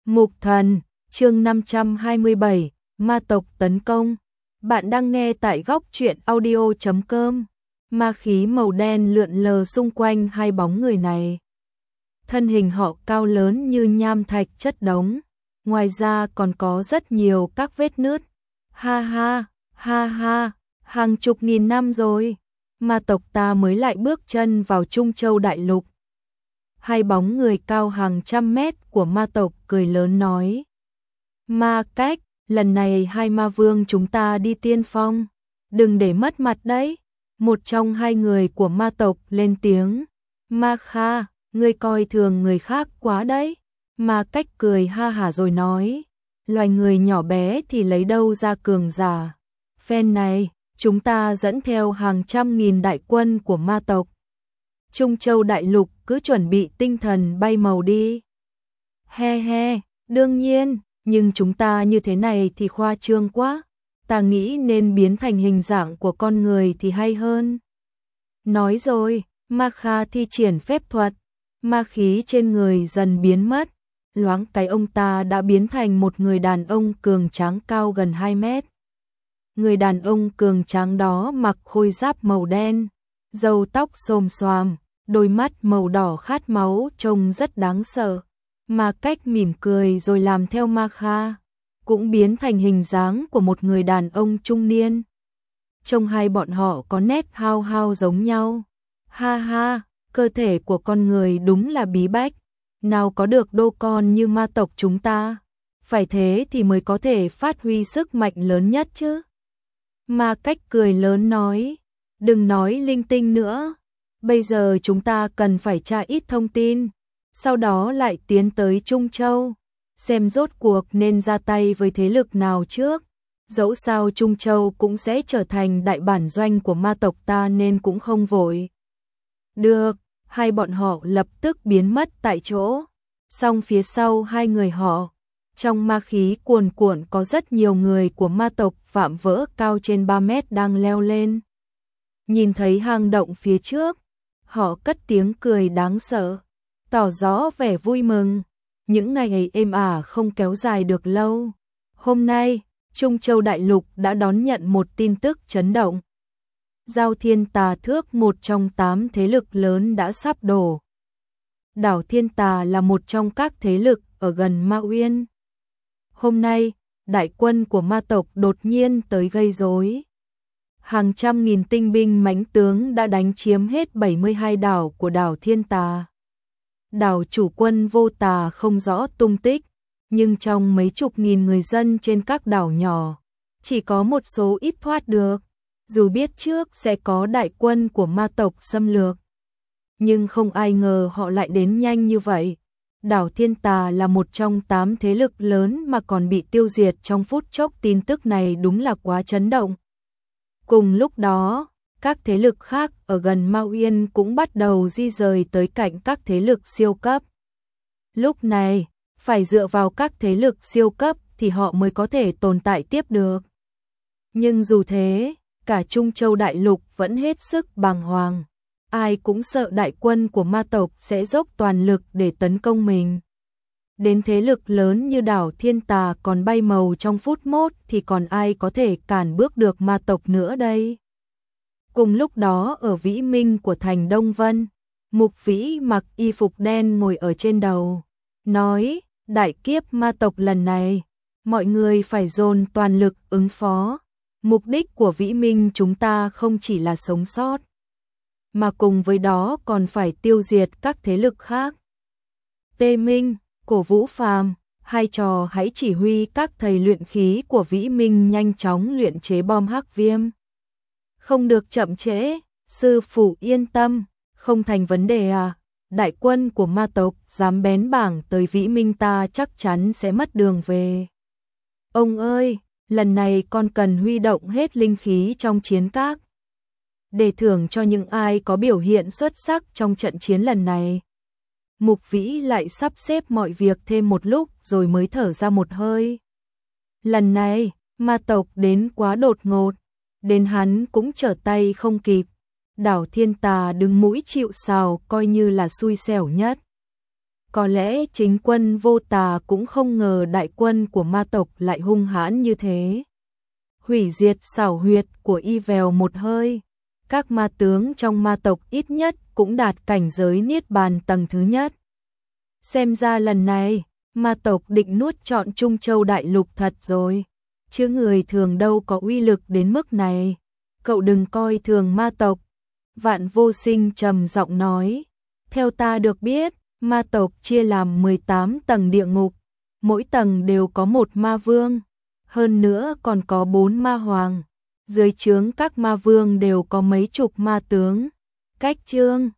Mục Thần, chương 527, ma tộc tấn công. Bạn đang nghe tại góc truyện audio.com. Ma khí màu đen lượn lờ xung quanh hai bóng người này. Thân hình họ cao lớn như nham thạch chất đống, ngoài ra còn có rất nhiều các vết nứt. Ha ha, ha ha, hàng chục nghìn năm rồi, ma tộc ta mới lại bước chân vào Trung Châu Đại Lục. Hai bóng người cao hàng trăm mét của ma tộc cười lớn nói. Ma Cách, lần này hai ma vương chúng ta đi tiên phong, đừng để mất mặt đấy. Một trong hai người của ma tộc lên tiếng. Ma Kha, ngươi coi thường người khác quá đấy. Ma Cách cười ha hả rồi nói. Loài người nhỏ bé thì lấy đâu ra cường giả. Phen này, chúng ta dẫn theo hàng trăm nghìn đại quân của ma tộc. Trung Châu Đại Lục cứ chuẩn bị tinh thần bay màu đi. He he, đương nhiên, nhưng chúng ta như thế này thì khoa trương quá. Ta nghĩ nên biến thành hình dạng của con người thì hay hơn. Nói rồi, Ma Kha thi triển phép thuật, ma khí trên người dần biến mất. Loáng cái ông ta đã biến thành một người đàn ông cường tráng cao gần 2 mét. Người đàn ông cường tráng đó mặc khôi giáp màu đen, râu tóc xồm xoàm, đôi mắt màu đỏ khát máu trông rất đáng sợ. Ma Cách mỉm cười rồi làm theo Ma Kha, cũng biến thành hình dáng của một người đàn ông trung niên. Trông hai bọn họ có nét hao hao giống nhau. Ha ha, cơ thể của con người đúng là bí bách, nào có được đô con như ma tộc chúng ta. Phải thế thì mới có thể phát huy sức mạnh lớn nhất chứ. Ma Cách cười lớn nói, đừng nói linh tinh nữa. Bây giờ chúng ta cần phải tra ít thông tin, sau đó lại tiến tới Trung Châu, xem rốt cuộc nên ra tay với thế lực nào trước. Dẫu sao Trung Châu cũng sẽ trở thành đại bản doanh của ma tộc ta nên cũng không vội. Được, hai bọn họ lập tức biến mất tại chỗ. Song phía sau hai người họ, trong ma khí cuồn cuộn có rất nhiều người của ma tộc vạm vỡ cao trên 3 mét đang leo lên. Nhìn thấy hang động phía trước, họ cất tiếng cười đáng sợ, tỏ rõ vẻ vui mừng. Những ngày ấy êm ả không kéo dài được lâu. Hôm nay, Trung Châu Đại Lục đã đón nhận một tin tức chấn động. Giao Thiên Tà Thước, một trong 8 thế lực lớn đã sắp đổ. Đảo Thiên Tà là một trong các thế lực ở gần Ma Uyên. Hôm nay, đại quân của ma tộc đột nhiên tới gây rối. Hàng trăm nghìn tinh binh mãnh tướng đã đánh chiếm hết 72 đảo của đảo Thiên Tà. Đảo chủ quân Vô Tà không rõ tung tích, nhưng trong mấy chục nghìn người dân trên các đảo nhỏ, chỉ có một số ít thoát được. Dù biết trước sẽ có đại quân của ma tộc xâm lược, nhưng không ai ngờ họ lại đến nhanh như vậy. Đảo Thiên Tà là một trong 8 thế lực lớn mà còn bị tiêu diệt trong phút chốc, tin tức này đúng là quá chấn động. Cùng lúc đó, các thế lực khác ở gần Ma Uyên cũng bắt đầu di rời tới cạnh các thế lực siêu cấp. Lúc này, phải dựa vào các thế lực siêu cấp thì họ mới có thể tồn tại tiếp được. Nhưng dù thế, cả Trung Châu Đại Lục vẫn hết sức bàng hoàng. Ai cũng sợ đại quân của ma tộc sẽ dốc toàn lực để tấn công mình. Đến thế lực lớn như đảo Thiên Tà còn bay màu trong phút mốt thì còn ai có thể cản bước được ma tộc nữa đây. Cùng lúc đó ở Vĩ Minh của thành Đông Vân, Mục Vĩ mặc y phục đen ngồi ở trên đầu, nói, đại kiếp ma tộc lần này, mọi người phải dồn toàn lực ứng phó. Mục đích của Vĩ Minh chúng ta không chỉ là sống sót, mà cùng với đó còn phải tiêu diệt các thế lực khác. Tê Minh, Cổ Vũ Phàm, hai trò hãy chỉ huy các thầy luyện khí của Vĩ Minh nhanh chóng luyện chế bom hắc viêm. Không được chậm trễ, sư phụ yên tâm, không thành vấn đề à. Đại quân của ma tộc dám bén bảng tới Vĩ Minh ta chắc chắn sẽ mất đường về. Ông ơi, lần này con cần huy động hết linh khí trong chiến các, để thưởng cho những ai có biểu hiện xuất sắc trong trận chiến lần này. Mục Vĩ lại sắp xếp mọi việc thêm một lúc rồi mới thở ra một hơi. Lần này, ma tộc đến quá đột ngột, đến hắn cũng trở tay không kịp. Đảo Thiên Tà đứng mũi chịu sào coi như là xui xẻo nhất. Có lẽ chính quân Vô Tà cũng không ngờ đại quân của ma tộc lại hung hãn như thế. Hủy diệt xảo huyệt của y vèo một hơi. Các ma tướng trong ma tộc ít nhất cũng đạt cảnh giới niết bàn tầng thứ nhất. Xem ra lần này, ma tộc định nuốt trọn Trung Châu đại lục thật rồi. Chứ người thường đâu có uy lực đến mức này. Cậu đừng coi thường ma tộc. Vạn Vô Sinh trầm giọng nói. Theo ta được biết, ma tộc chia làm 18 tầng địa ngục. Mỗi tầng đều có một ma vương. Hơn nữa còn có 4 ma hoàng. Dưới trướng các ma vương đều có mấy chục ma tướng. Cách chương